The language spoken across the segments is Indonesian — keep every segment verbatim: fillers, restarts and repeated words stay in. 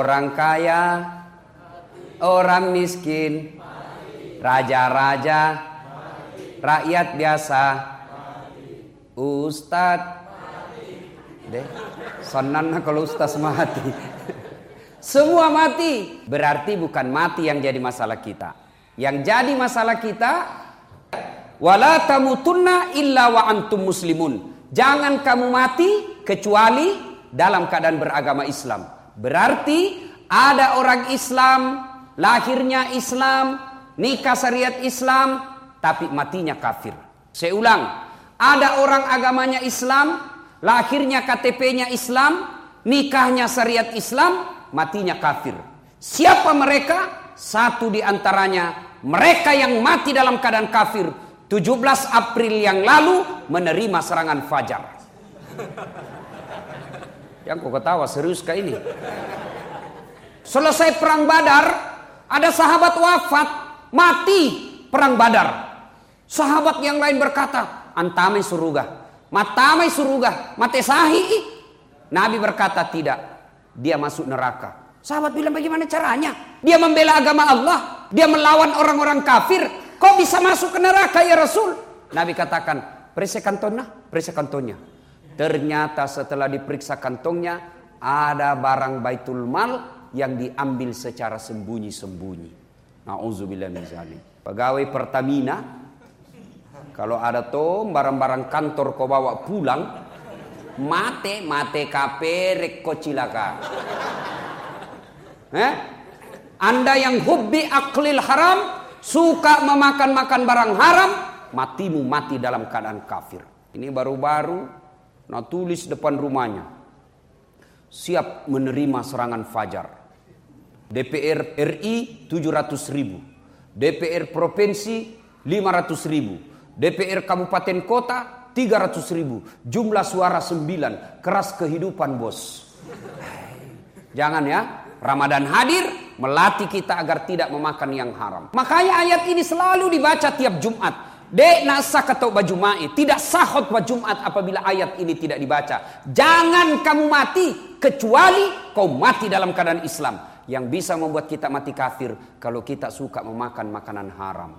Orang kaya, orang miskin, raja-raja, rakyat biasa, ustadz, deh, senang kalau ustadz mati. Semua mati. Berarti bukan mati yang jadi masalah kita. Yang jadi masalah kita, wala tamutunna illa wa antum muslimun. Jangan kamu mati kecuali dalam keadaan beragama Islam. Berarti ada orang Islam, lahirnya Islam, nikah syariat Islam, tapi matinya kafir. Saya ulang, ada orang agamanya Islam, lahirnya K T P-nya Islam, nikahnya syariat Islam, matinya kafir. Siapa mereka? Satu di antaranya mereka yang mati dalam keadaan kafir tujuh belas April yang lalu menerima serangan fajar. Yang kok ketawa serius kah ini? Selesai perang Badar, ada sahabat wafat, mati perang Badar. Sahabat yang lain berkata, antamai surga, matamai surga, mate sahi. Nabi berkata tidak, dia masuk neraka. Sahabat bilang bagaimana caranya? Dia membela agama Allah, dia melawan orang-orang kafir, kok bisa masuk ke neraka ya Rasul? Nabi katakan, periksa kantongnya, periksa kantongnya. Ternyata setelah diperiksa kantongnya, ada barang Baitul Mal yang diambil secara sembunyi-sembunyi. Nauzubillah min zalik. Pegawai Pertamina, kalau ada tuh barang-barang kantor kau bawa pulang, mate mate kape rek cilaka. Eh? Anda yang hubbi aklil haram, suka memakan-makan barang haram, matimu mati dalam keadaan kafir. Ini baru-baru nah tulis depan rumahnya, siap menerima serangan fajar. D P R R I tujuh ratus ribu, D P R Provinsi lima ratus ribu, D P R Kabupaten Kota tiga ratus ribu, jumlah suara sembilan, keras kehidupan bos. Jangan ya, Ramadan hadir melatih kita agar tidak memakan yang haram. Makanya ayat ini selalu dibaca tiap Jumat. Dek nasa ketok baju mai, tidak sah khutbah Jumat apabila ayat ini tidak dibaca. Jangan kamu mati kecuali kau mati dalam keadaan Islam. Yang bisa membuat kita mati kafir kalau kita suka memakan makanan haram.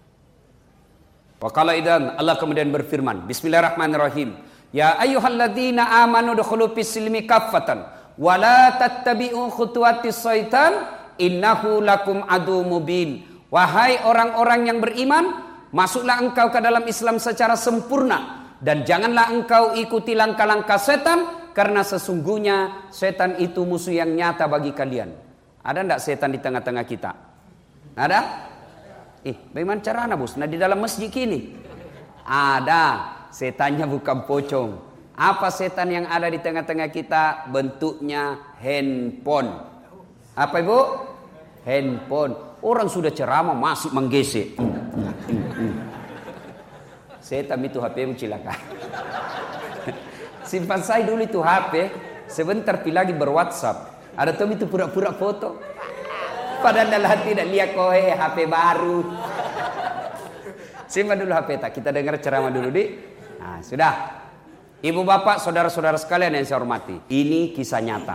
Wa qala idan, Allah kemudian berfirman, Bismillahirrahmanirrahim. Ya ayyuhalladzina amanu dukhulu fis-silmi kaffatan wa la tattabi'u khutuwatis syaitan innahu lakum adu mubin. Wahai orang-orang yang beriman, masuklah engkau ke dalam Islam secara sempurna dan janganlah engkau ikuti langkah-langkah setan, karena sesungguhnya setan itu musuh yang nyata bagi kalian. Ada enggak setan di tengah-tengah kita? Ada? Eh, bagaimana caranya bos? Nah di dalam masjid kini ada, setannya bukan pocong. Apa setan yang ada di tengah-tengah kita? Bentuknya handphone. Apa ibu? Handphone. Orang sudah ceramah masih menggesek. Setan itu H P-mu cilaka. Simpan saya dulu itu H P, sebentar pi lagi berWhatsApp. Ada tuh itu pura-pura foto. Padahal dalam tidak lihat kowe H P baru. Simpan dulu H P tak. Kita dengar ceramah dulu di. Nah, sudah. Ibu bapak, saudara-saudara sekalian yang saya hormati. Ini kisah nyata.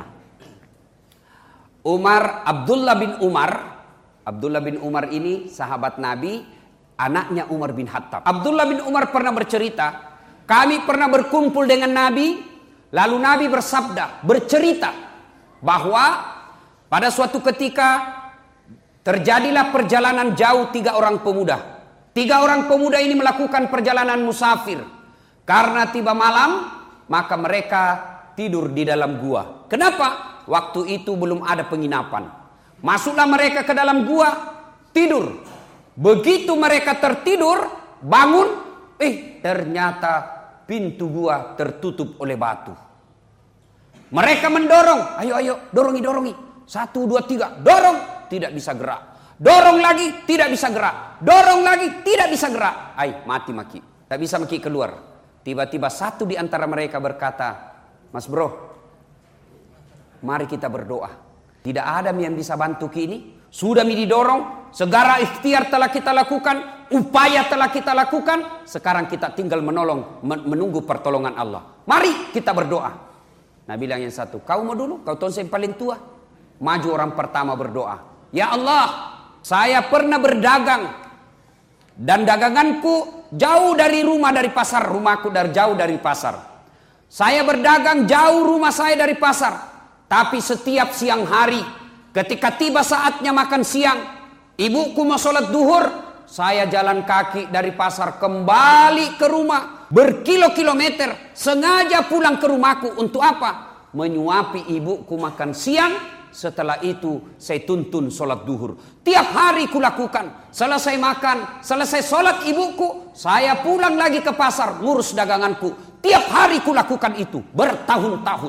Umar, Abdullah bin Umar. Abdullah bin Umar ini sahabat Nabi, anaknya Umar bin Khattab. Abdullah bin Umar pernah bercerita, kami pernah berkumpul dengan Nabi, lalu Nabi bersabda, bercerita bahwa pada suatu ketika terjadilah perjalanan jauh tiga orang pemuda. Tiga orang pemuda ini melakukan perjalanan musafir. Karena tiba malam, maka mereka tidur di dalam gua. Kenapa? Waktu itu belum ada penginapan. Masuklah mereka ke dalam gua, tidur. Begitu mereka tertidur, bangun, eh ternyata pintu gua tertutup oleh batu. Mereka mendorong, ayo ayo, dorongi dorongi. Satu dua tiga, dorong, tidak bisa gerak. Dorong lagi, tidak bisa gerak. Dorong lagi, tidak bisa gerak. Ay, mati maki. Tak bisa maki keluar. Tiba-tiba satu di antara mereka berkata, Mas bro, mari kita berdoa. Tidak ada yang bisa bantu kini. Sudah mi didorong, segala ikhtiar telah kita lakukan, upaya telah kita lakukan. Sekarang kita tinggal menolong, menunggu pertolongan Allah. Mari kita berdoa. Nah bilang yang satu, kau mau dulu, kau tahu saya yang paling tua. Maju orang pertama berdoa. Ya Allah, saya pernah berdagang. Dan daganganku jauh dari rumah, dari pasar. Rumahku dari jauh dari pasar. Saya berdagang jauh rumah saya dari pasar. Tapi setiap siang hari, ketika tiba saatnya makan siang, ibuku mau sholat duhur, saya jalan kaki dari pasar kembali ke rumah. Berkilo-kilometer. Sengaja pulang ke rumahku. Untuk apa? Menyuapi ibuku makan siang. Setelah itu saya tuntun sholat duhur. Tiap hari kulakukan. Selesai makan, selesai sholat ibuku, saya pulang lagi ke pasar ngurus daganganku. Tiap hari kulakukan itu bertahun-tahun.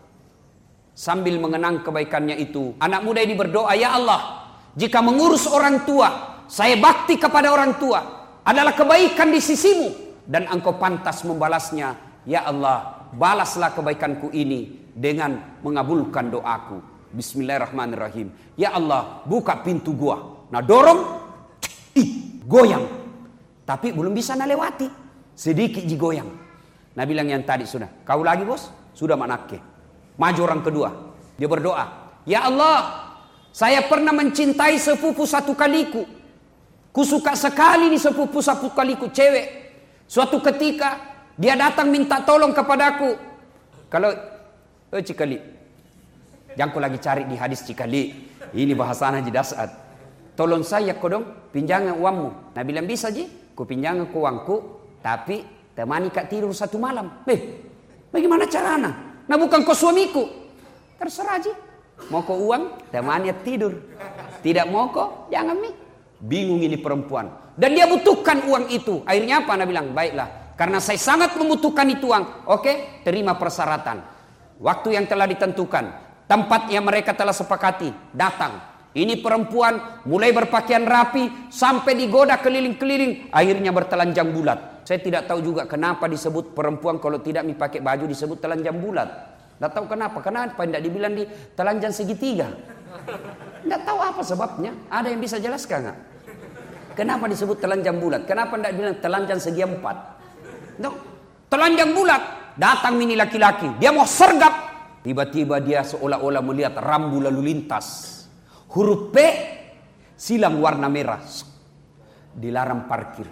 Sambil mengenang kebaikannya itu, anak muda ini berdoa, ya Allah, jika mengurus orang tua, saya bakti kepada orang tua adalah kebaikan di sisimu, dan engkau pantas membalasnya. Ya Allah, balaslah kebaikanku ini dengan mengabulkan doaku. Bismillahirrahmanirrahim. Ya Allah, buka pintu gua. Nah dorong, ih, goyang. Tapi belum bisa nalewati. Sedikit digoyang. Nah bilang yang tadi sudah. Kau lagi bos? Sudah manake. Maju orang kedua. Dia berdoa. Ya Allah, saya pernah mencintai sepupu satu kaliku. Kusuka sekali nih sepupu satu kaliku cewek. Suatu ketika dia datang minta tolong kepadaku. Kalau, oh cikali. Yang ku lagi cari di hadis cikali. Ini bahasana Haji Dasad. Tolong saya kodong pinjangan uangmu. Nah bilang bisa ji. Ku pinjangan ku uangku. Tapi temani kak tidur satu malam. Eh, bagaimana carana? Nah bukan kau suamiku. Terserah ji. Mau kau uang, temani tidur. Tidak mau kau, jangan mi. Bingung ini perempuan. Dan dia butuhkan uang itu. Akhirnya apa? Nah bilang, baiklah. Karena saya sangat membutuhkan itu uang. Oke, terima persyaratan. Waktu yang telah ditentukan. Tempat yang mereka telah sepakati. Datang. Ini perempuan mulai berpakaian rapi. Sampai digoda keliling-keliling. Akhirnya bertelanjang bulat. Saya tidak tahu juga kenapa disebut perempuan. Kalau tidak pakai baju disebut telanjang bulat. Tidak tahu kenapa. Kenapa tidak dibilang di telanjang segitiga. Tidak tahu apa sebabnya. Ada yang bisa jelaskan nggak? Kenapa disebut telanjang bulat? Kenapa tidak bilang telanjang segi empat? No. Telanjang bulat. Datang ini laki-laki. Dia mau sergap. Tiba-tiba dia seolah-olah melihat rambu lalu lintas. Huruf P silang warna merah. Dilarang parkir.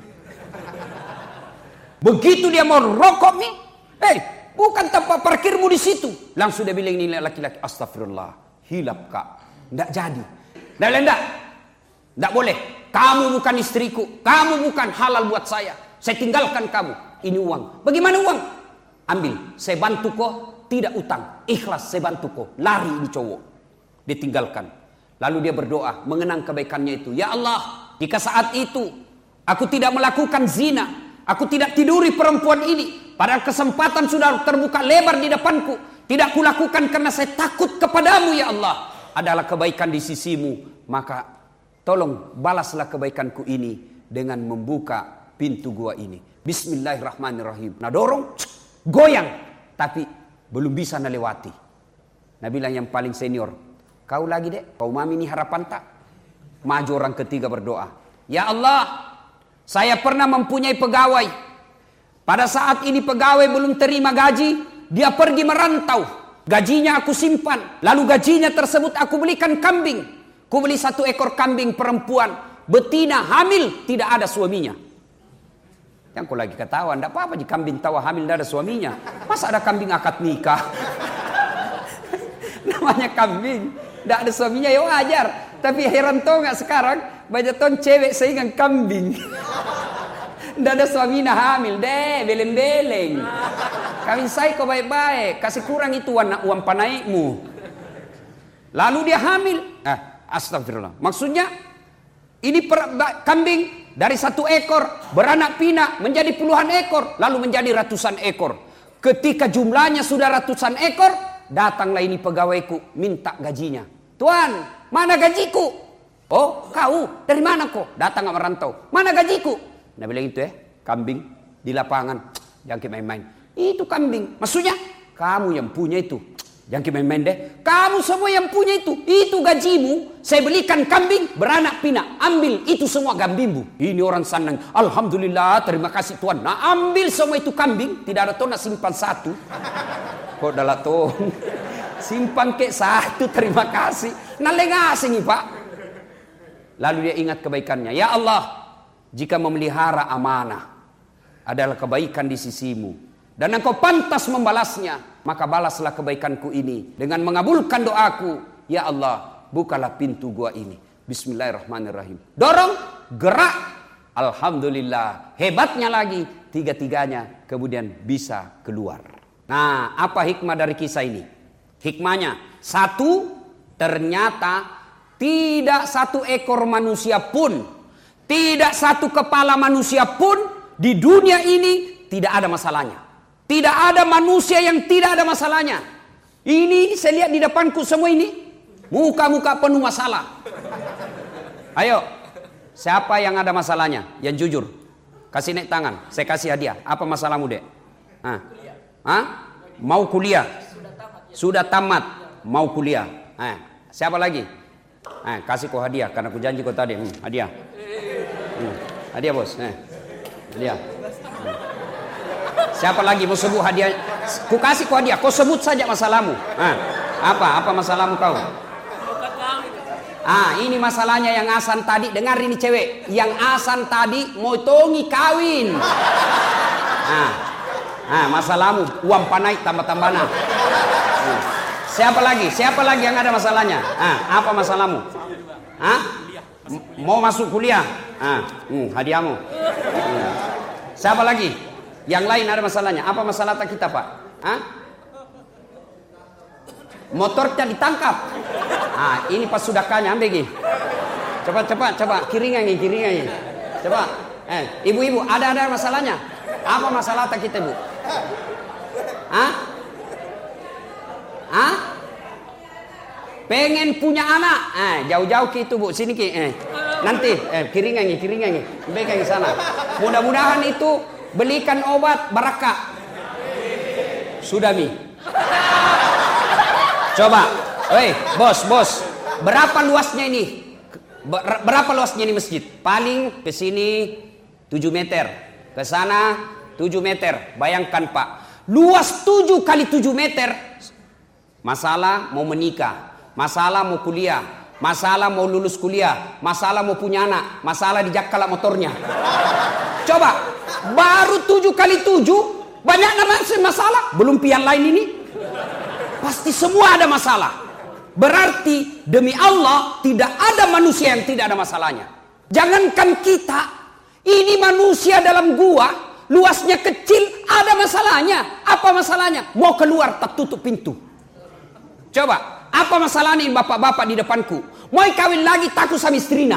Begitu dia mau rokok nih. Hei, bukan tempat parkirmu di situ. Langsung dia bilang ini laki-laki. Astagfirullah. Hilap kak. Tidak jadi. Tidak, tidak. Tidak boleh. Kamu bukan istriku. Kamu bukan halal buat saya. Saya tinggalkan kamu. Ini uang. Bagaimana uang? Ambil. Saya bantu kok. Tidak utang, ikhlas saya bantu kau. Lari ini cowok. Ditinggalkan. Lalu dia berdoa, mengenang kebaikannya itu. Ya Allah, jika saat itu aku tidak melakukan zina, aku tidak tiduri perempuan ini, padahal kesempatan sudah terbuka lebar di depanku, tidak kulakukan karena saya takut kepadamu ya Allah. Adalah kebaikan di sisimu. Maka tolong balaslah kebaikanku ini dengan membuka pintu gua ini. Bismillahirrahmanirrahim. Nah dorong, goyang. Tapi belum bisa nalewati. Nah bilang yang paling senior, kau lagi dek, kau mami ini harapan tak? Maju orang ketiga berdoa. Ya Allah, saya pernah mempunyai pegawai. Pada saat ini pegawai belum terima gaji, dia pergi merantau. Gajinya aku simpan. Lalu gajinya tersebut aku belikan kambing. Ku beli satu ekor kambing perempuan. Betina hamil, tidak ada suaminya. Yang kau lagi ketawa, tidak apa-apa di kambing tawa hamil tidak ada suaminya. Masa ada kambing akad nikah? Namanya kambing, tidak ada suaminya ya wajar. Tapi heran tau nggak sekarang banyak ton cewek sehingga kambing. Tidak ada suaminya hamil, deh beleng-beleng. Kawin saya kau baik-baik, kasih kurang itu warna uang panaikmu. Lalu dia hamil. Ah, astagfirullah. Maksudnya ini per, kambing. Dari satu ekor beranak pinak menjadi puluhan ekor. Lalu menjadi ratusan ekor. Ketika jumlahnya sudah ratusan ekor. Datanglah ini pegawaiku minta gajinya. Tuan, mana gajiku? Oh kau dari mana kok? Datang gak merantau. Mana gajiku? Nah bilang itu ya. Kambing di lapangan. Jangan main-main. Itu kambing. Maksudnya kamu yang punya itu. Jangan main-main deh. Kamu semua yang punya itu. Itu gajimu. Saya belikan kambing beranak pinak. Ambil itu semua kambingmu. Ini orang senang. Alhamdulillah terima kasih Tuhan. Nah ambil semua itu kambing. Tidak ada tuh nak simpan satu. Kok dalam tuh Simpang ke satu, terima kasih. Nalengasing Pak. Lalu dia ingat kebaikannya. Ya Allah, jika memelihara amanah adalah kebaikan di sisimu, dan engkau pantas membalasnya, maka balaslah kebaikanku ini dengan mengabulkan doaku. Ya Allah, bukalah pintu gua ini. Bismillahirrahmanirrahim. Dorong, gerak. Alhamdulillah. Hebatnya lagi, tiga-tiganya kemudian bisa keluar. Nah, apa hikmah dari kisah ini? Hikmahnya, satu, ternyata tidak satu ekor manusia pun, tidak satu kepala manusia pun di dunia ini tidak ada masalahnya. Tidak ada manusia yang tidak ada masalahnya. Ini saya lihat di depanku semua ini, muka-muka penuh masalah. Ayo, siapa yang ada masalahnya? Yang jujur, kasih naik tangan, saya kasih hadiah. Apa masalahmu, Dek? Hah? Hah? Mau kuliah? Sudah tamat, mau kuliah. Eh, siapa lagi? Eh, kasih kau hadiah karena aku janji kau tadi. Hmm, hadiah. Hmm, hadiah bos. Eh, hadiah. Hmm. Siapa lagi mau sebut hadiah? Ku kasih kau hadiah. Kau sebut saja masalahmu. Eh, apa? Apa masalahmu kau? Ah, ini masalahnya yang Asan tadi. Dengar ini cewek. Yang Asan tadi mau tongi kawin. Ah, ah masalahmu uang panai tambah-tambah nah. Hmm. Siapa lagi? Siapa lagi yang ada masalahnya? Ah, apa masalahmu? Ah? Mau masuk kuliah? Ah, hmm, hadiahmu. Hmm. Siapa lagi? Yang lain ada masalahnya. Apa masalah kita, Pak? Ah? Motornya ditangkap. Ah, ini pas sudahkanya ambil gini. Cepat, cepat, coba kiringan ini, kiringan ini. Coba. Eh, ibu-ibu, ada ada masalahnya? Apa masalah kita, Bu? Ah? Ah? Pengen punya anak? Eh, jauh-jauh ke itu, Bu. Sini ki. Eh. Nanti eh kiringan ini, kiringan ini. Berikan ke sana. Mudah-mudahan itu belikan obat barakah. Sudah Mi. Coba. Woi, bos, bos. Berapa luasnya ini? Berapa luasnya ini masjid? Paling ke sini tujuh meter. Ke sana tujuh meter. Bayangkan, Pak. Luas tujuh kali tujuh meter. Masalah mau menikah, masalah mau kuliah, masalah mau lulus kuliah, masalah mau punya anak, masalah dijakal motornya. Coba, baru tujuh kali tujuh, banyak namanya masalah. Belum pian lain ini. Pasti semua ada masalah. Berarti demi Allah tidak ada manusia yang tidak ada masalahnya. Jangankan kita, ini manusia dalam gua, luasnya kecil, ada masalahnya. Apa masalahnya? Mau keluar tak tutup pintu. Coba, apa masalah nih bapak-bapak di depanku? Mau kawin lagi takut sama istrina.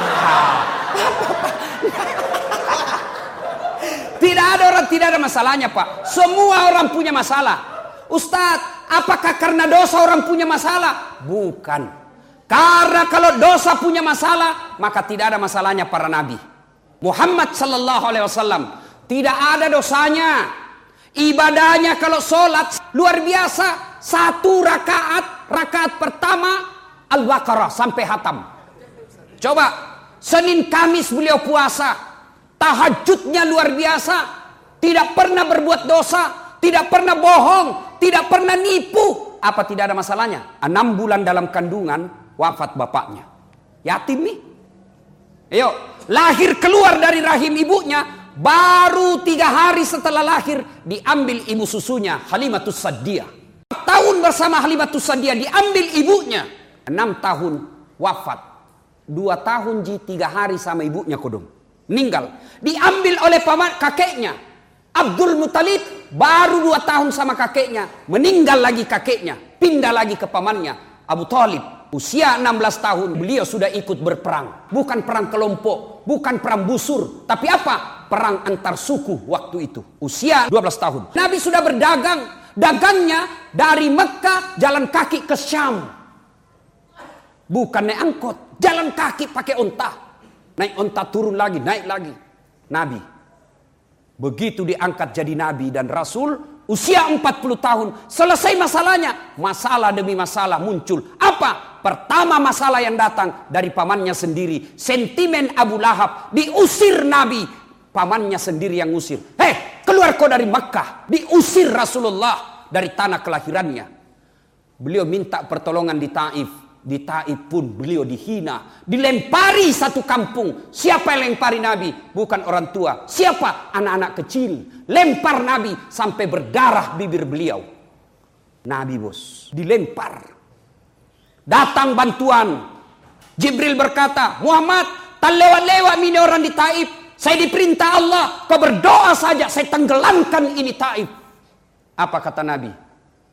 Tidak ada orang tidak ada masalahnya, Pak. Semua orang punya masalah. Ustadz, apakah karena dosa orang punya masalah? Bukan. Karena kalau dosa punya masalah, maka tidak ada masalahnya para nabi. Muhammad sallallahu alaihi wasallam tidak ada dosanya. Ibadahnya kalau sholat luar biasa. Satu rakaat, rakaat pertama Al-Baqarah sampai hatam. Coba, Senin Kamis beliau puasa, tahajudnya luar biasa, tidak pernah berbuat dosa, tidak pernah bohong, tidak pernah nipu. Apa tidak ada masalahnya? Enam bulan dalam kandungan wafat bapaknya, yatim nih. Ayo, lahir keluar dari rahim ibunya, baru tiga hari setelah lahir diambil ibu susunya Halimatus Sa'diyah. Tahun bersama Halimatus Sa'diyah diambil ibunya. Enam tahun wafat. Dua tahun ji tiga hari sama ibunya kodong. Meninggal. Diambil oleh paman kakeknya. Abdul Muttalib baru dua tahun sama kakeknya. Meninggal lagi kakeknya. Pindah lagi ke pamannya. Abu Thalib. Usia enam belas tahun beliau sudah ikut berperang. Bukan perang kelompok. Bukan perang busur. Tapi apa? Perang antar suku waktu itu. Usia dua belas tahun. Nabi sudah berdagang. Dagangnya dari Mekah jalan kaki ke Syam. Bukan naik angkot, jalan kaki pakai onta. Naik onta turun lagi, naik lagi. Nabi. Begitu diangkat jadi nabi dan rasul, usia empat puluh tahun, selesai masalahnya. Masalah demi masalah muncul. Apa? Pertama masalah yang datang dari pamannya sendiri. Sentimen Abu Lahab, diusir Nabi. Pamannya sendiri yang usir. Hei, keluar kau dari Makkah. Diusir Rasulullah dari tanah kelahirannya. Beliau minta pertolongan di Taif. Di Taif pun beliau dihina. Dilempari satu kampung. Siapa yang lempari Nabi? Bukan orang tua. Siapa? Anak-anak kecil. Lempar Nabi sampai berdarah bibir beliau. Nabi bos. Dilempar. Datang bantuan. Jibril berkata, Muhammad, tak lewat-lewat ini orang di Taif. Saya diperintah Allah. Kau berdoa saja. Saya tenggelamkan ini Taif. Apa kata Nabi?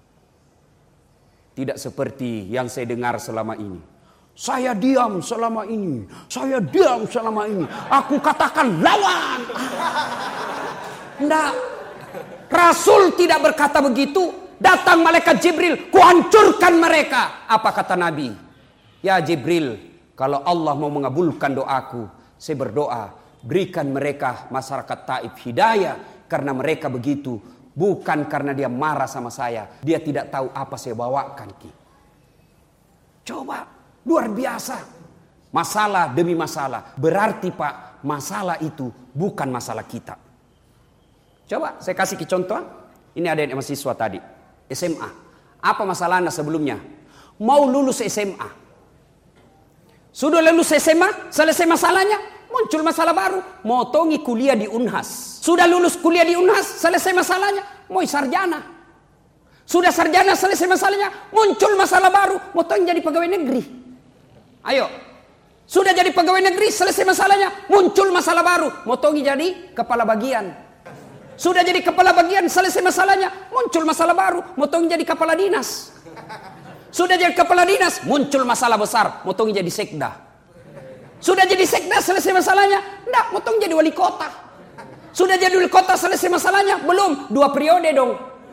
Tidak seperti yang saya dengar selama ini. Saya diam selama ini. Saya diam selama ini. Aku katakan lawan. Tidak. Rasul tidak berkata begitu. Datang malaikat Jibril. Kuhancurkan mereka. Apa kata Nabi? Ya Jibril. Kalau Allah mau mengabulkan doaku. Saya berdoa. Berikan mereka masyarakat Taif hidayah. Karena mereka begitu. Bukan karena dia marah sama saya. Dia tidak tahu apa saya bawakan. Ki. Coba. Luar biasa. Masalah demi masalah. Berarti Pak. Masalah itu bukan masalah kita. Coba saya kasih ke contoh. Ini ada yang mahasiswa tadi. S M A. Apa masalahnya sebelumnya? Mau lulus S M A. Sudah lulus S M A. Selesai masalahnya. Muncul masalah baru. Mau tongi kuliah di Unhas. Sudah lulus kuliah di Unhas. Selesai masalahnya. Mau sarjana. Sudah sarjana selesai masalahnya. Muncul masalah baru. Mau tongi jadi pegawai negeri. Ayo. Sudah jadi pegawai negeri. Selesai masalahnya. Muncul masalah baru. Mau tongi jadi kepala bagian. Sudah jadi kepala bagian. Selesai masalahnya. Muncul masalah baru. Mau tongi jadi kepala dinas. Sudah jadi kepala dinas. Muncul masalah besar. Mau tongi jadi sekda. Sudah jadi sekda selesai masalahnya. Tidak, motong jadi wali kota. Sudah jadi wali kota selesai masalahnya. Belum, dua periode dong.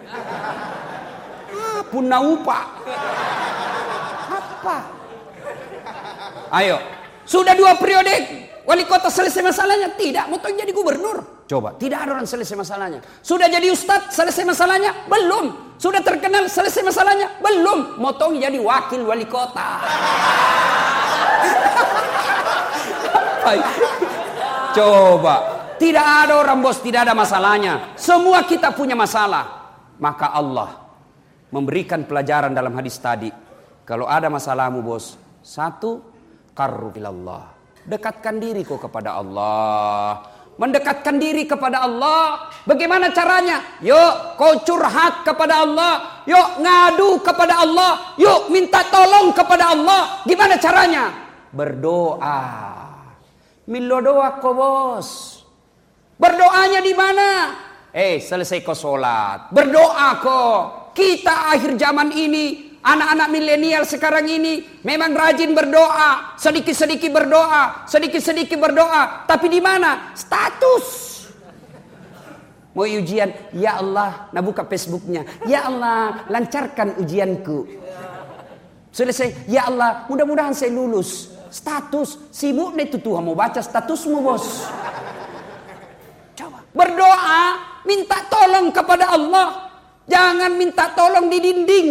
Ah, punna upah. Apa? Ayo. Sudah dua periode wali kota selesai masalahnya. Tidak, motong jadi gubernur. Coba, tidak ada orang selesai masalahnya. Sudah jadi ustadz selesai masalahnya. Belum. Sudah terkenal selesai masalahnya. Belum. Motong jadi wakil wali kota. Coba. Tidak ada orang bos, tidak ada masalahnya. Semua kita punya masalah. Maka Allah memberikan pelajaran dalam hadis tadi. Kalau ada masalahmu bos, satu, qarrub ilallah. Dekatkan diri kau kepada Allah. Mendekatkan diri kepada Allah. Bagaimana caranya? Yuk kau curhat kepada Allah. Yuk ngadu kepada Allah. Yuk minta tolong kepada Allah. Gimana caranya? Berdoa. Milo doa kau bos. Berdoanya di mana? Eh selesai kau sholat. Berdoa kau. Kita akhir zaman ini. Anak-anak milenial sekarang ini. Memang rajin berdoa. Sedikit-sedikit berdoa. Sedikit-sedikit berdoa. Tapi di mana? Status. Mau ujian. Ya Allah. Nah buka Facebooknya. Ya Allah. Lancarkan ujianku. Selesai. Ya Allah. Mudah-mudahan saya lulus. Status, sibuk deh itu Tuhan mau baca statusmu bos. Coba berdoa, minta tolong kepada Allah. Jangan minta tolong di dinding.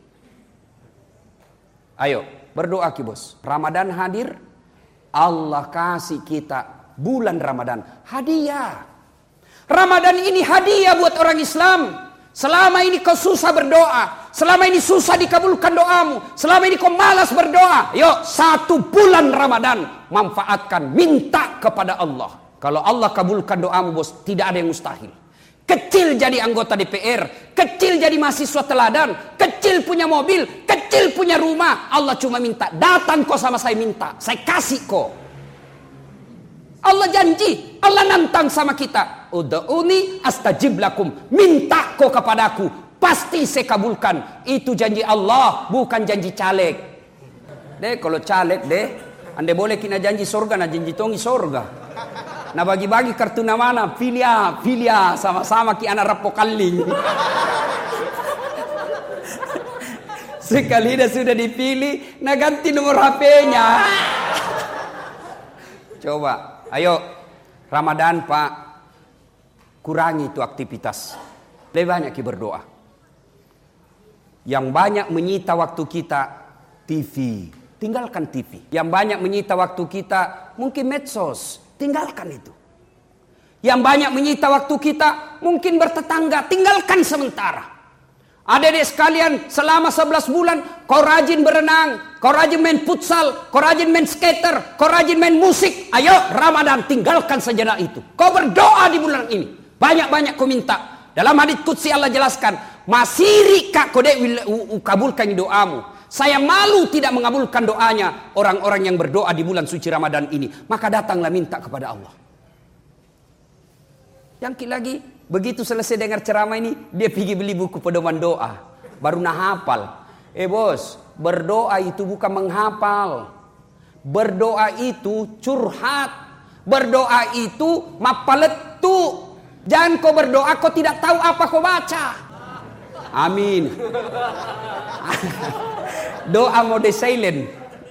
Ayo berdoa ki bos. Ramadan hadir, Allah kasih kita bulan Ramadan hadiah. Ramadan ini hadiah buat orang Islam. Selama ini kau susah berdoa. Selama ini susah dikabulkan doamu. Selama ini kau malas berdoa. Yuk satu bulan Ramadan. Manfaatkan. Minta kepada Allah. Kalau Allah kabulkan doamu bos. Tidak ada yang mustahil. Kecil jadi anggota D P R. Kecil jadi mahasiswa teladan. Kecil punya mobil. Kecil punya rumah. Allah cuma minta. Datang kau sama saya minta. Saya kasih kau. Allah janji. Allah nantang sama kita. Ud'uni astajib lakum. Minta kau kepadaku. Pasti saya kabulkan. Itu janji Allah. Bukan janji caleg. Deh kalau caleg deh. Anda boleh kena janji sorga. Nah janji tongi sorga. Nah bagi-bagi kartu nama mana. Filia. Filia. Sama-sama ki anak rapo kaling. Sekali dah sudah dipilih. Nah ganti nomor H P-nya. Coba. Ayo. Ramadan Pak. Kurangi itu aktivitas. Lebih banyak kita berdoa. Yang banyak menyita waktu kita T V. Tinggalkan T V. Yang banyak menyita waktu kita mungkin medsos. Tinggalkan itu. Yang banyak menyita waktu kita mungkin bertetangga. Tinggalkan sementara. Adik-adik sekalian, selama sebelas bulan kau rajin berenang, kau rajin main futsal, kau rajin main skater, kau rajin main musik. Ayo Ramadan, tinggalkan sejenak itu. Kau berdoa di bulan ini. Banyak-banyak kau minta. Dalam hadits qudsi Allah jelaskan, masiri kak kau dek kabulkan doamu. Saya malu tidak mengabulkan doanya orang-orang yang berdoa di bulan suci Ramadan ini. Maka datanglah minta kepada Allah. Yang lagi, begitu selesai dengar ceramah ini, dia pergi beli buku pedoman doa. Baru nah hafal. Eh bos, berdoa itu bukan menghafal. Berdoa itu curhat. Berdoa itu mapaletu. Jangan kau berdoa, kau tidak tahu apa kau baca. Amin. Doa mode silent.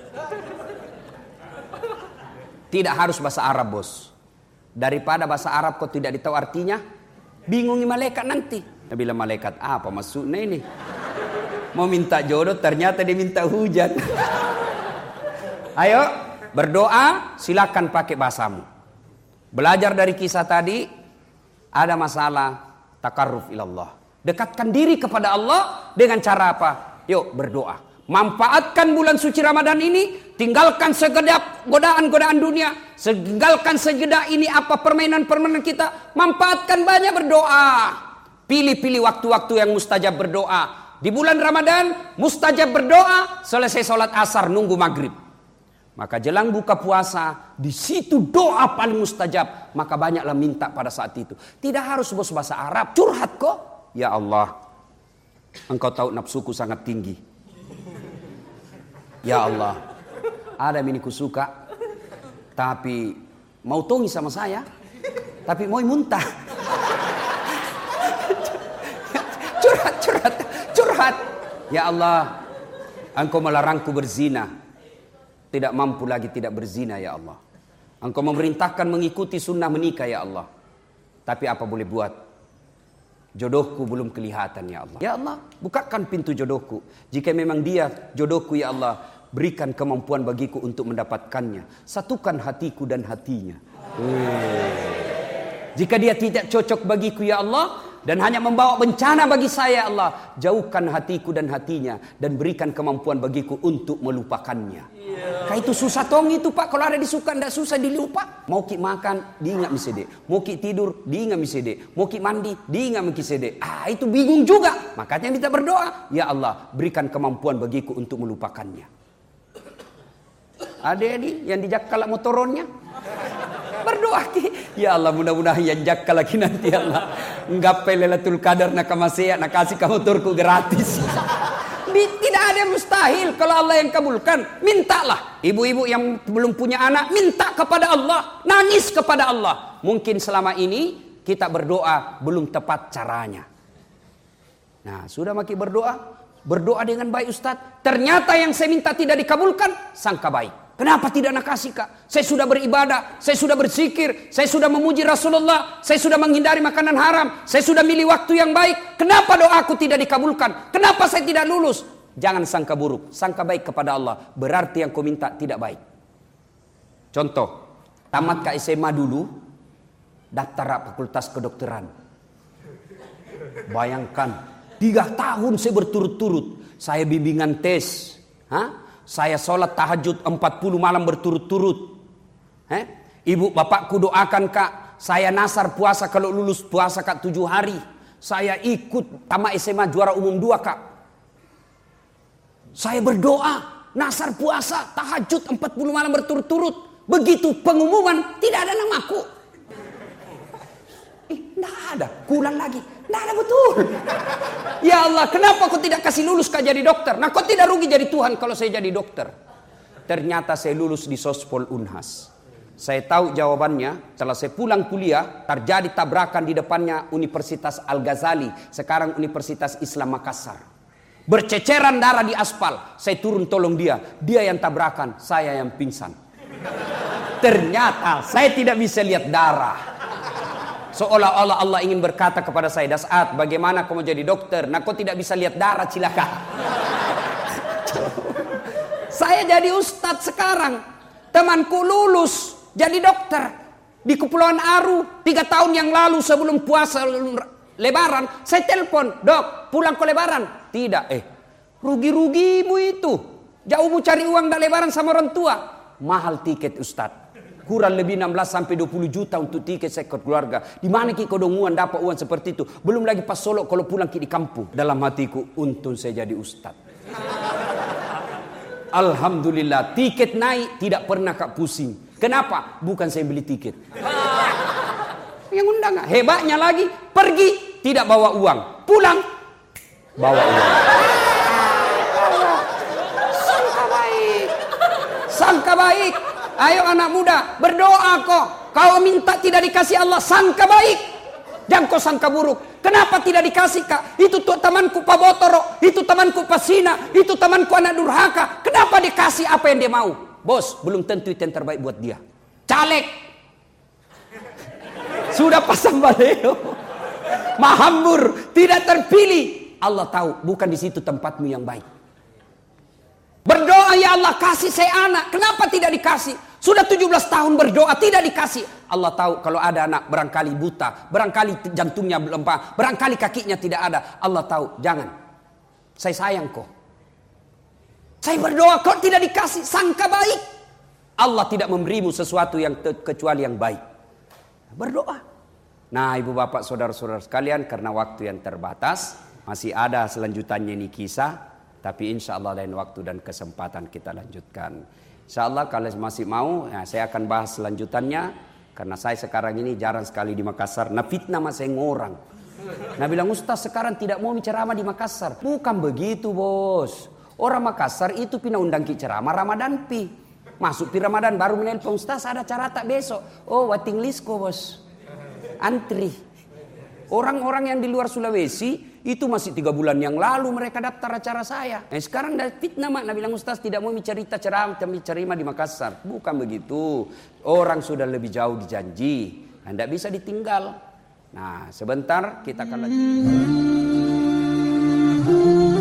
Tidak harus bahasa Arab bos. Daripada bahasa Arab kau tidak ditahu artinya, bingungi malaikat nanti. Bila malaikat apa maksudnya ini? Mau minta jodoh ternyata dia minta hujan. Ayo berdoa, silakan pakai bahasamu. Belajar dari kisah tadi, ada masalah takarruf ilallah. Dekatkan diri kepada Allah dengan cara apa? Yuk berdoa. Manfaatkan bulan suci Ramadan ini, tinggalkan sekedap godaan-godaan dunia, tinggalkan sekedap ini apa permainan-permainan kita, manfaatkan banyak berdoa. Pilih-pilih waktu-waktu yang mustajab berdoa. Di bulan Ramadan mustajab berdoa, selesai sholat asar nunggu maghrib. Maka jelang buka puasa, di situ doa paling mustajab. Maka banyaklah minta pada saat itu. Tidak harus bos bahasa Arab, curhat kok. Ya Allah, engkau tahu nafsuku sangat tinggi. Ya Allah, ada yang ku suka, tapi mau tongi sama saya, tapi mau muntah. Curhat, curhat, curhat. Ya Allah, engkau melarangku berzina. Tidak mampu lagi tidak berzina ya Allah. Engkau memerintahkan mengikuti sunnah menikah ya Allah. Tapi apa boleh buat? Jodohku belum kelihatan ya Allah. Ya Allah, bukakan pintu jodohku. Jika memang dia jodohku ya Allah, berikan kemampuan bagiku untuk mendapatkannya. Satukan hatiku dan hatinya. Hmm. Jika dia tidak cocok bagiku ya Allah, dan hanya membawa bencana bagi saya ya Allah, jauhkan hatiku dan hatinya, dan berikan kemampuan bagiku untuk melupakannya. Yeah. Kayak itu susah tong itu pak, kalau ada disuka tidak susah dilupa. Mau ki makan, diingat misede. Mau ki tidur, diingat misede. Mau ki mandi, diingat misede. Ah itu bingung juga. Makanya kita berdoa, ya Allah berikan kemampuan bagiku untuk melupakannya. Ada ini yang dijakkal motoronnya. Berdoa ki, ya Allah mudah-mudahan yang jakka lagi nanti ya Allah. Nggapai Lailatul Qadar nak masih nak kasih kamu motorku gratis. Tidak ada yang mustahil kalau Allah yang kabulkan. Mintalah. Ibu-ibu yang belum punya anak, minta kepada Allah, nangis kepada Allah. Mungkin selama ini kita berdoa belum tepat caranya. Nah, sudah makin berdoa, berdoa dengan baik Ustaz. Ternyata yang saya minta tidak dikabulkan, sangka baik. Kenapa tidak nak kasih kak? Saya sudah beribadah, saya sudah berzikir, saya sudah memuji Rasulullah, saya sudah menghindari makanan haram, saya sudah milih waktu yang baik. Kenapa doaku tidak dikabulkan? Kenapa saya tidak lulus? Jangan sangka buruk, sangka baik kepada Allah. Berarti yang kau minta tidak baik. Contoh, tamat ke S M A dulu, daftar fakultas kedokteran. Bayangkan, tiga tahun saya berturut-turut, saya bimbingan tes, hah? Saya sholat tahajud empat puluh malam berturut-turut. Eh? Ibu bapakku doakan kak. Saya nasar puasa kalau lulus puasa kak tujuh hari. Saya ikut tamat S M A juara umum dua kak. Saya berdoa. Nasar puasa tahajud empat puluh malam berturut-turut. Begitu pengumuman tidak ada namaku. Eh, tidak ada. Kulang lagi. Tidak ada betul. Ya Allah, kenapa kau tidak kasih lulus kau jadi dokter? Nah, kau tidak rugi jadi Tuhan kalau saya jadi dokter. Ternyata saya lulus di Sospol Unhas. Saya tahu jawabannya. Setelah saya pulang kuliah, terjadi tabrakan di depannya Universitas Al-Ghazali. Sekarang Universitas Islam Makassar. Berceceran darah di aspal. Saya turun tolong dia. Dia yang tabrakan, saya yang pingsan. Ternyata saya tidak bisa lihat darah. Seolah-olah Allah ingin berkata kepada saya, Das'at, bagaimana kau mau jadi dokter? Nah, kau tidak bisa lihat darah, cilaka. Saya jadi ustadz sekarang. Temanku lulus jadi dokter di Kepulauan Aru tiga tahun yang lalu sebelum puasa Lebaran, saya telepon, dok, pulang ke Lebaran. Tidak, eh, rugi-rugimu itu. Jauh mau cari uang dak Lebaran sama orang tua. Mahal tiket Ustadz. Kurang lebih enam belas sampai dua puluh juta untuk tiket sekot keluarga. Di mana ki kodonguan dapat uang seperti itu? Belum lagi pas Solo kalau pulang ki di kampung. Dalam hatiku, untung saya jadi Ustadz. Alhamdulillah, tiket naik tidak pernah kak pusing. Kenapa? Bukan saya beli tiket. Yang undang. Hebatnya lagi, pergi tidak bawa uang, pulang bawa uang. Sangka baik, sangka baik. Ayo anak muda, berdoa kok. Kau minta tidak dikasih Allah, sangka baik. Jangan kau sangka buruk. Kenapa tidak dikasih kak? Itu tuh temanku Pak Botoro, itu temanku Pak Sina, itu temanku anak durhaka. Kenapa dikasih apa yang dia mau? Bos, belum tentu itu yang terbaik buat dia. Caleg sudah pasang baleo, mahambur, tidak terpilih. Allah tahu bukan di situ tempatmu yang baik. Berdoa, ya Allah kasih saya anak. Kenapa tidak dikasih? Sudah tujuh belas tahun berdoa tidak dikasih. Allah tahu kalau ada anak barangkali buta, barangkali jantungnya lemah, barangkali kakinya tidak ada. Allah tahu, jangan. Saya sayang kok. Saya berdoa kok tidak dikasih, sangka baik. Allah tidak memberimu sesuatu yang kecuali yang baik. Berdoa. Nah, ibu bapak saudara-saudara sekalian, karena waktu yang terbatas, masih ada selanjutannya ini kisah, tapi insya Allah lain waktu dan kesempatan kita lanjutkan. Insya Allah kalau masih mau, ya, saya akan bahas selanjutannya, karena saya sekarang ini jarang sekali di Makassar. Nah, fitnah mas saya ngorang. Nah, bilang Ustaz sekarang tidak mau ceramah di Makassar. Bukan begitu bos. Orang Makassar itu pindah undang ki ceramah Ramadan pi. Masuk pi Ramadan baru menelpon Ustaz ada acara tak besok. Oh waiting list kok bos. Antri. Orang-orang yang di luar Sulawesi itu masih tiga bulan yang lalu mereka daftar acara saya. Nah sekarang ada fitnah mak. Nah bilang Ustaz tidak mau cerita ceramah ceramah di Makassar. Bukan begitu. Orang sudah lebih jauh dijanji. Anda bisa ditinggal. Nah sebentar kita akan lanjut.